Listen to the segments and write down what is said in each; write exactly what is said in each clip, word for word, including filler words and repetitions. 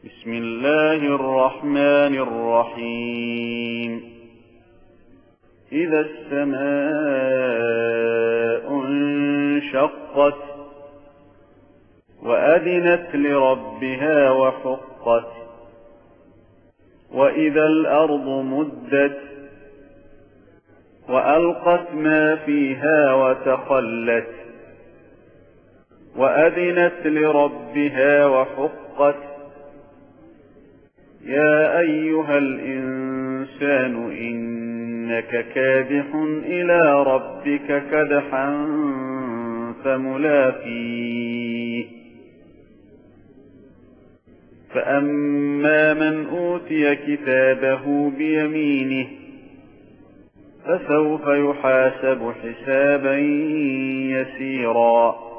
بسم الله الرحمن الرحيم إذا السماء انشقت وأذنت لربها وحقت وإذا الأرض مدت وألقت ما فيها وتخلت وأذنت لربها وحقت يا أيها الإنسان إنك كادح إلى ربك كدحا فملاقيه فأما من أوتي كتابه بيمينه فسوف يحاسب حسابا يسيرا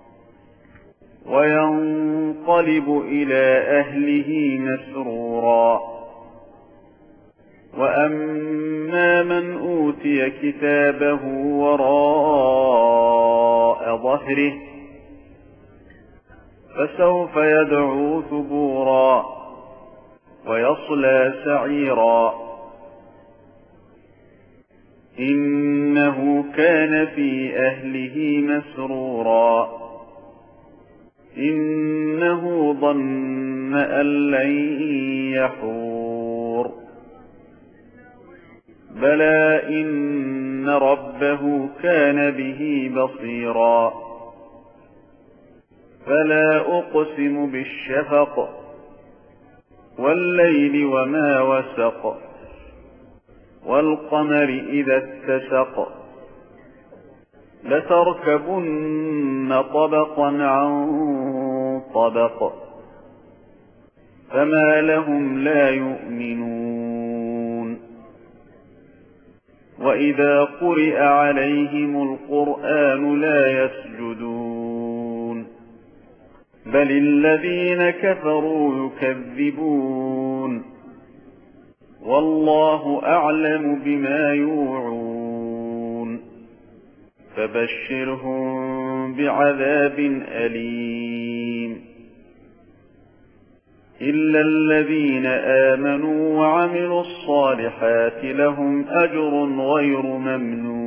وينقلب إلى أهله مسرورا وأما من أوتي كتابه وراء ظهره فسوف يدعو ثبورا ويصلى سعيرا إنه كان في أهله مسرورا إنه ظن أن لن يحور بلى إن ربه كان به بصيرا فلا أقسم بالشفق والليل وما وسق والقمر إذا اتسق لتركبن طبقا عن طبق فما لهم لا يؤمنون وإذا قرئ عليهم القرآن لا يسجدون بل الذين كفروا يكذبون والله أعلم بما يوعون فبشرهم بعذاب أليم إلا الذين آمنوا وعملوا الصالحات لهم أجر غير ممنون